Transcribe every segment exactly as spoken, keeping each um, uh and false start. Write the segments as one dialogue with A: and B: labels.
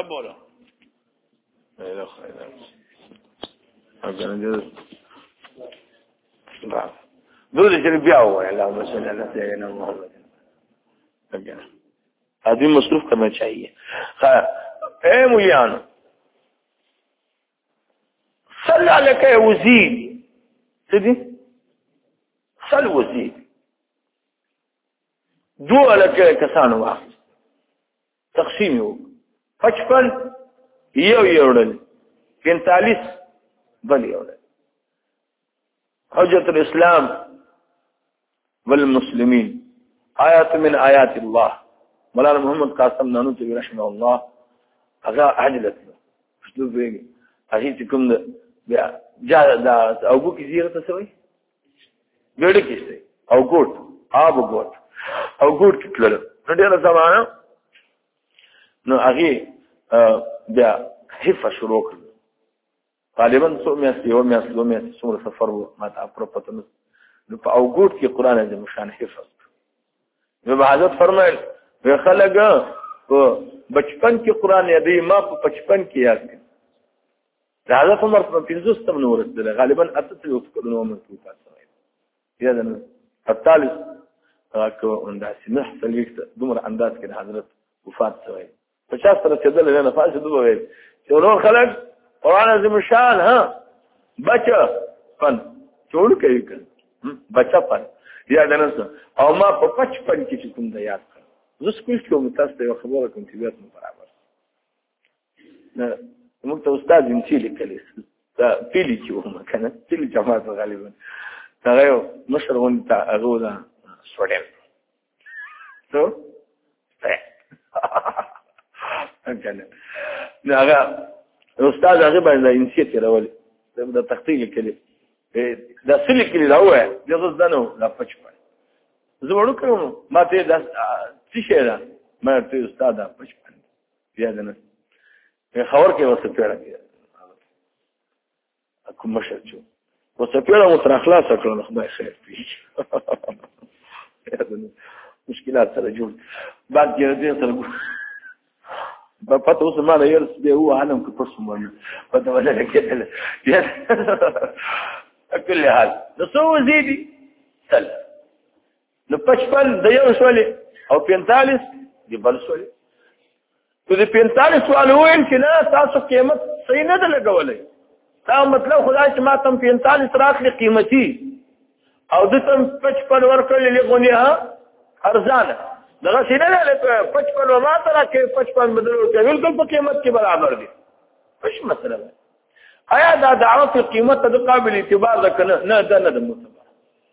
A: بولا لا خير اگر دول چې بیا وایي اللهم صل علی سیدنا محمد اگر آدمی مصروف کرنا چاہیے اے مولیانو صل علیک وزید سیدی صل وزید دو علیک کسانو واقع تقسیم یو پچپن یو یوڑل پینتالیس بل یوڑل حجت الاسلام والمسلمین آیات من آیات اللہ مولانا محمد قاسم نانوتوی رحمه الله هغه عجلت شلو بیگی هغه چې کوم بیا جا دا او بو کې زیغه څه وي ګړې کیسه او ګوت آب ګوت او ګوت کتل نو ډېر زمانہ نو هغه بیا حفظ شروع کړ غالبا څو میاشتې یو میاشت دوه میاشتې څومره سفر و ما ته پوره پته نه نو په او ګوت کې قران عظیم شان حفظ نو حضرت فرمایل وی خلک په بچپن کې قران یادې ما په بچپن کې یاد کړ حضرت عمر په پنځوس تم نور دل غالبا اته یو کلو عمر کې پاتې یا دنه الثالث راکو انداز سمح فلیکت دومره انداز کې حضرت وفات شوی پچاس سره چې دل نه فاز دوه ویل چې ورو خلک قران عظیم شان ها بچا فن جوړ کوي کړه بچا فن یا دنه او ما په بچپن کې کوم د یاد کړ زه سکول کې کوم تاسو ته خبره کوم چې بیات برابر نه موږ ته استاد انتی لیکلی دا پیلی چې ومه کنه پیلی جماعت غالبا دا یو مشر ون ته هغه دا سټوډنټ نو کنه نو هغه استاد هغه باندې انتی تیرول دا تخطیق لیکلی دا سلی کلی دا وای دغه ځنو لا پچ پای زه وړو کوم ما ته دا څه شي دا ما ته استاد پچ پای بیا نه خبر کې وسه پیړه کې کوم مشر چې وسه پیړه مو تر اخلاص کړو خدای خیر پیش مشکلات سره جوړ بعد کې دې سره په پته اوس ما نه یرس دی هو عالم کې پرسم ونه پته ولا کېدل کله حال نو څو زیدي تل نو پچپن د یو شولې او پینتالیس دی بل شولې تو دې پینتالیس والو وین چې نه تاسو قیمت صحیح نه ده لګولې دا مطلب خدای چې ما تم پینتالیس راخلي قیمتي او د تم پچپن ورکړلې لګونی ها ارزانه دغه څنګه له پچپن و ما تر کې پچپن بدلو کې بالکل په قیمت کې برابر دي څه مسله ده آیا دا دعوه په قیمت ته قابل اعتبار ده کنه نه ده نه ده معتبر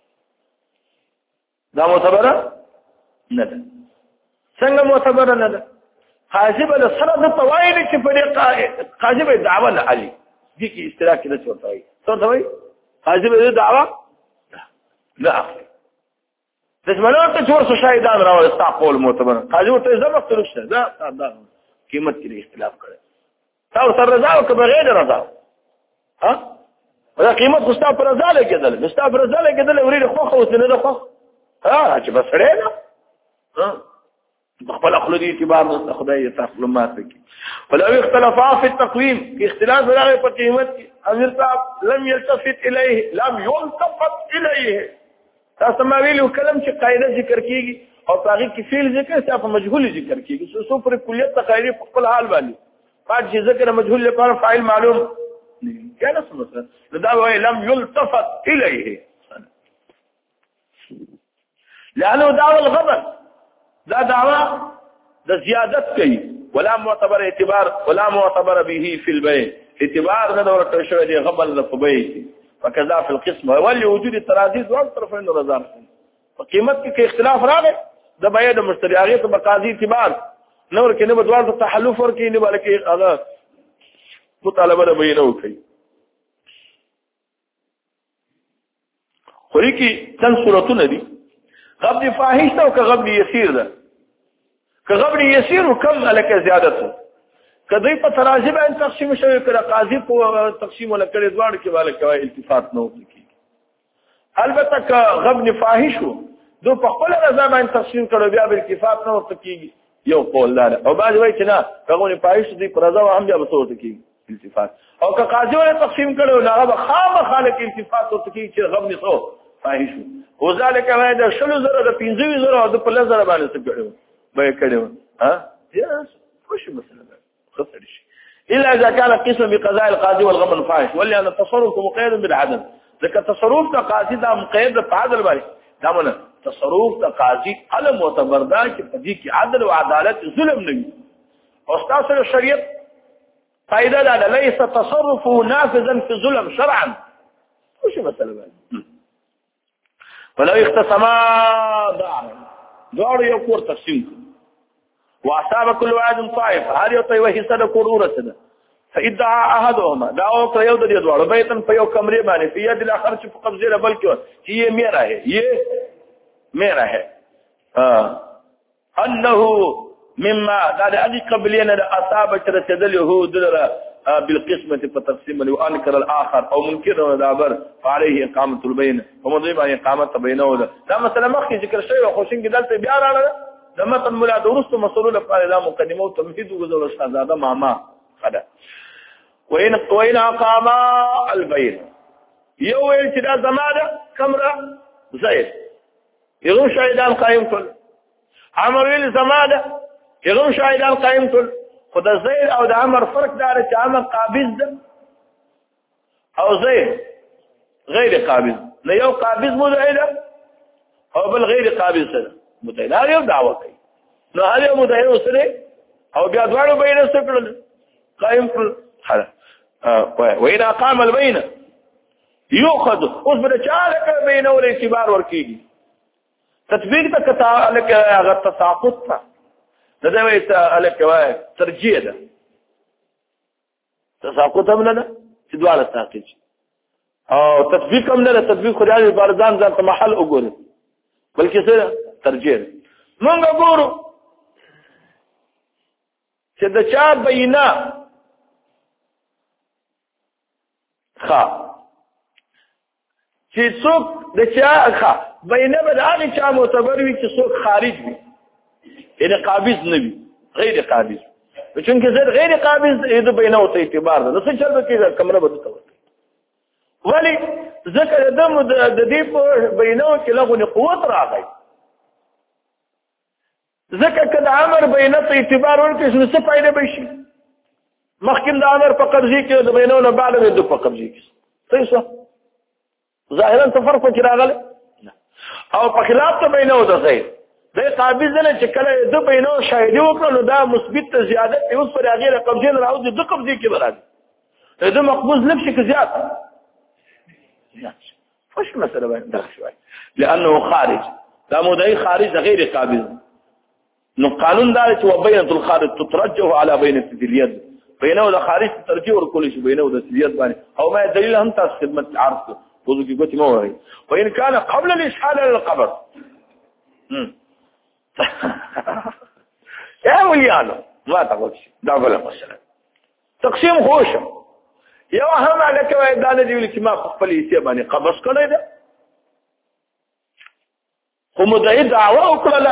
A: دا معتبر نه ده څنګه معتبر نه ده حاجب له سره د توایل چې په دې حاجب دعوه نه علي دي کې اشتراک نه چورتای څه ته وای حاجب دې دعوه لا دښمنو ته جوړ شو شاهدان راو استقبال معتبر حاجب ته زما ترشه دا دا قیمت کې اختلاف کړي تاسو سره رضا او بغیر رضا ها دا قیمت مستاب پر رضا لګیدل مستاب پر رضا لګیدل ورې خوخه اوس نه ده خوخه ها چې بس لري نه ها خپل خلدي اعتبار نه خدای تعلمات کوي ولو اختلافا في التقويم في اختلاف راغی په قیمت امیر صاحب لم يلتفت اليه لم يلتفت اليه تاسو ما ویلو کلم چې قاعده ذکر کیږي او هغه کې فعل ذکر صرف مجهول ذکر کیږي سو پر کلیت تقاعده په خپل حال باندې بعد چې ذکر مجهول لپاره فاعل معلوم كان اسمه لدعوة لم يلتفت إليه لأنه دعوة الغبن لا دعوة ده زيادة كي ولا معتبر اعتبار ولا معتبر به في البيت اعتبار ندور التشوه دي غبن لفبيت فكذا في القسم ولي وجود الترازيز والطرفين الرزان فقيمتك كاختلاف راغب ده بيادة مشتري آغيط بقاضي اعتبار نور كي نبا دوار التحلف وركي نبا لكي هذا مطالبه بینو کوي خو کی څن صورتونه دي غبن فاحش او که غبن يسير ده که غبن يسير وكم لك زيادته کدی په تراجب ان تقسیم شوی کړه قاضي په تقسیم ولا کړي دوړ کې والا کوي التفات نه وکړي البته که غبن فاحش دو په خپل رضا باندې تقسیم کړه بیا به التفات نه وکړي یو قول دار او بعد وایي چې نه هغه نه پایښت دي پرځا هم بیا بصورت کې التفات او که قاضي ولا تقسیم کړو نه هغه خامہ خالق التفات ورته کې چې غو نه سو فاحش وذلك ما ده شلو زره د پنځه زره او د په لزر باندې څه کړو به کړو ها یا خوش مثلا خسر شي الا اذا كان قسم بقضاء القاضي والغبن فاحش ولان التصرف مقيد بالعدل ذکر تصرف د قاضي دا مقید په عدل باندې دا مونږ تصرف د قاضي علم معتبر دا چې په دې کې عدل او عدالت ظلم نه وي او تاسو شریعت قاعده دا ليس تصرفه نافذا في ظلم شرعا وش مثلا ولو اختصما ضاع دور یو کور تقسیم واصاب كل واحد طائف هر یو ته وحي صد کور ورسده فادعى احدهما دعوا يود دي دوړ بیتن په یو کمرې باندې په یاد الاخر چې په قبضه ربل کې چې یہ میرا ہے یہ میرا ہے انه مما قال ادي قبلنا اصاب رسد اليهود بالقسمه فتقسم له انكر الاخر او منكر دابر عليه اقامه البين ومضي باندې اقامت بينه دا مثلا مخکې ذکر شوی او خوشین کې دلته بیا راړه د متن مولا درست مسلول لپاره دا مقدمه او تمهید وګورل شاهزاده ماما خدا وين وين اقام البين يو چې دا زماده کمره زید یغو شهیدان قائم کړ عمر ویل زماده یغو شهیدان قائم کړ خدا زید او د عمر فرق دار چې عمر قابض ده او زید غیر قابض نه یو قابض مدعی ده او بل غیر قابض ده مدعی دا یو دعوه کوي نو هغه مدعی وسره او بیا دواړو بینه سره قائم کړ حالا وإذا قام البين يؤخذ اوس بده چاله بینه ول اعتبار ورکیږي تطبیق ته کتا لکه هغه تساقط ده دا وایي الک وای ترجیح ده تساقط هم نه چې دواړه ساقط او تطبیق هم نه تطبیق خدای بارزان ځان ته محل وګوري بلکې څه ترجیح مونږ ګورو چې د چا بینه خا چې څوک د چا خا بینه به د هغه چا معتبر وي چې څوک خارج وي یعنی قابض نه وي غیر قابض چونکه زه غیر قابض د بینه او ته اعتبار ده څه چل کې کمره بده کوي ولی ذکر دم د دې په بینه کې لغونه قوت راغی ذکر کله امر بینه ته اعتبار ورکړي نو څه فائدہ به شي مخکې د امر په قبضه کې د بینه نه بعد د په قبضه کې صحیح څه ظاهرا تفرق کې راغله او په خلاف ته بینه د زید د قابض نه چې کله د بینه شاهدی وکړو نو دا مثبت ته زیادت دی اوس پر هغه له قبضه نه راوځي د قبضه کې برابر د مقبوض نفسه کې زیات فش مسألة بين شوي لأنه خارج لا مدعي خارج غير قابض نو قانون ذلك وبينة الخارج تترجه على بينة اليد بينه الخارج تترجه وكل شيء بينه اليد باني أو ما الدليل هم تاس خدمة عرض وذوك قلت ما هو وإن كان قبل الإشحال على القبر يا وليانو ما تقول شيء ده ولا مثلا تقسيم خوشه یو هم علاقه وای دا نه دی ویل چې ما خپل یې باندې قبض کړی ده خو مدعي دعوه وکړه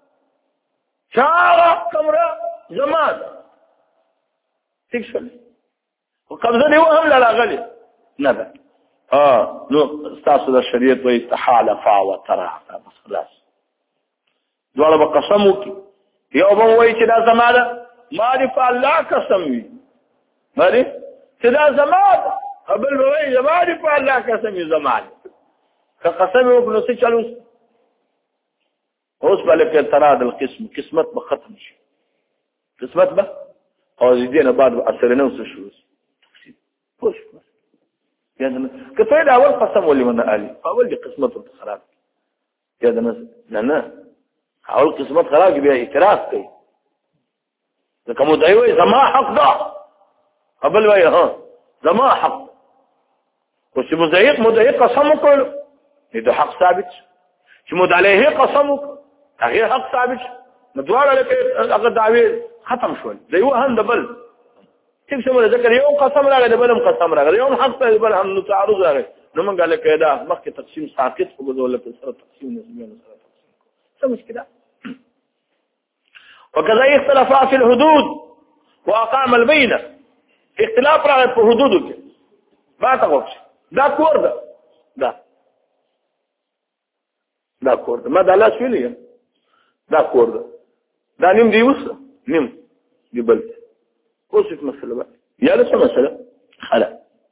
A: چا کمره زمان ٹھیک شول او قبضه دی هم لا غلي نه ده اه نو تاسو د شریعت وای تحالف او ترى بس خلاص دواړه به قسم وکي یو به وای چې دا زماده معرف الله قسم وي مری دا زمان قبل وای زمان په الله قسم زمان که قسم وکړو څه چلو اوس بلکې تراد القسم قسمت به ختم شي قسمت به او دې نه بعد اثر نه وسه شو پوش یعنی کته دا اول قسم ولې ونه علي اول دي قسمت خراب یاد نه نه اول قسمت خراب بیا اعتراض کوي دا کوم دی وای زما حق ده قبل وای ها زما حق او چې مزایق مدعي قسم وکړ دې حق ثابت چې مدعي قسم وکړ هغه حق ثابت مدوار له هغه دعوی ختم شول دی و هم دبل څه څه ذکر یو قسم راغی دبلم قسم راغی یو حق ته بل هم تعارض راغی نو موږ له کېدا مخکې تقسیم ساقط په بدول په سره تقسیم نسبی سره تقسیم څه مشکله وكذا اختلفا في الحدود واقام البينه اختلاف راغی په حدودو کې ما ته وښه دا کور ده دا دا کور ده ما دا لاس ویلی دا کور ده دا نیم دی اوس نیم دی بل اوس څه مسله ده یا له څه مسله خلا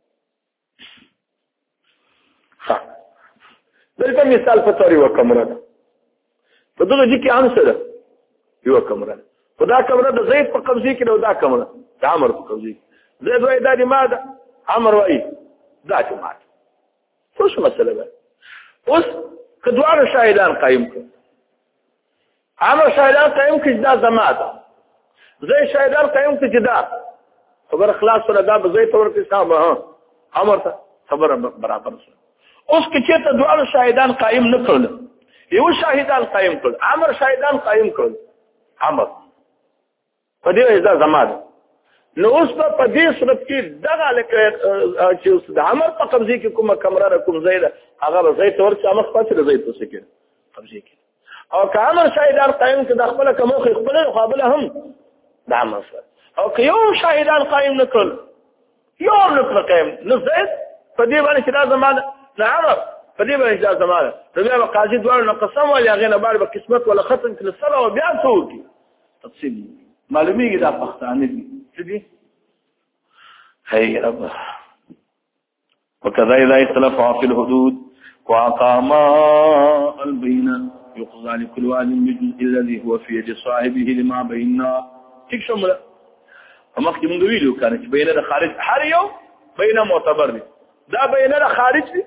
A: ها دلته مثال په توري وکمره ده په دغه ځکه عام سره یو کمره خدا کمره د زید په قبضه کې دا کمره د عمر په قبضه زید وای دا دی ماده عمر وای دا چې ماده څه مسله ده اوس کدوار شاهدان قائم کړ عمر شاهدان قائم کړ دا زماده زید شاهدان قائم کړ دا خبر خلاص سره دا زید تور کې صاحب عمر ته خبر برابر سره اوس کې چې ته دوه شاهدان قائم نه کړل یو شاهدان قائم کړ عمر شاهدان قائم کړ عمر په دې دا زماده نو اوس په دې صورت کې دغه لکه چې د عمر په قبضه کې کومه کمره کوم زید هغه زید تور چې عمر پاتې زید څه کې قبضه کې او که عمر شاهدان قائم کې د خپل کومه خپل مقابله هم د عمر سره او که یو شاهدان قائم نه کړ یو نه قائم نه زید په دې باندې چې دا زماده نه عمر په دې باندې دا زماده نو بیا قاضي دوه نو قسم ولا هغه نه بار به قسمت ولا ختم کړي سره او بیا څه وکړي تفصیل معلومیږي دا پښتانه دي څه دي هي رب وكذا اذا اختلف في الحدود واقام البينه يقضى لكل واحد بالجزء الذي هو في يد صاحبه لما بيننا ٹھیک شمله مخکې مونږ ویلو کنه چې بینه د خارج هر یو بینه معتبر دي دا بینه د خارج دي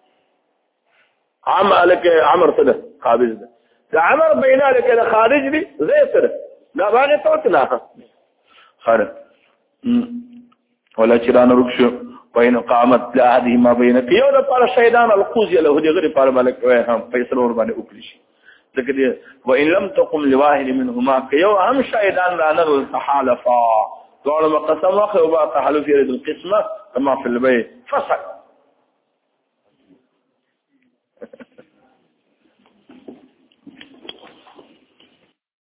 A: عمل کې عمر صده قابض ده دا عمر بینه لکه د خارج دي زي سره دا باندې توتنه خارج ولا چرانه رخص بین قامت لا هذه ما بينك یو د پر شیطان القوز له دي غری پر ملک وای هم فیصله ور باندې وکړي شي ځکه دي وان لم تقم لواحد منهما كيو هم شیطان لا نر تحالفا قال ما قسم واخ وبا تحالف يريد القسمه كما في البيت فسق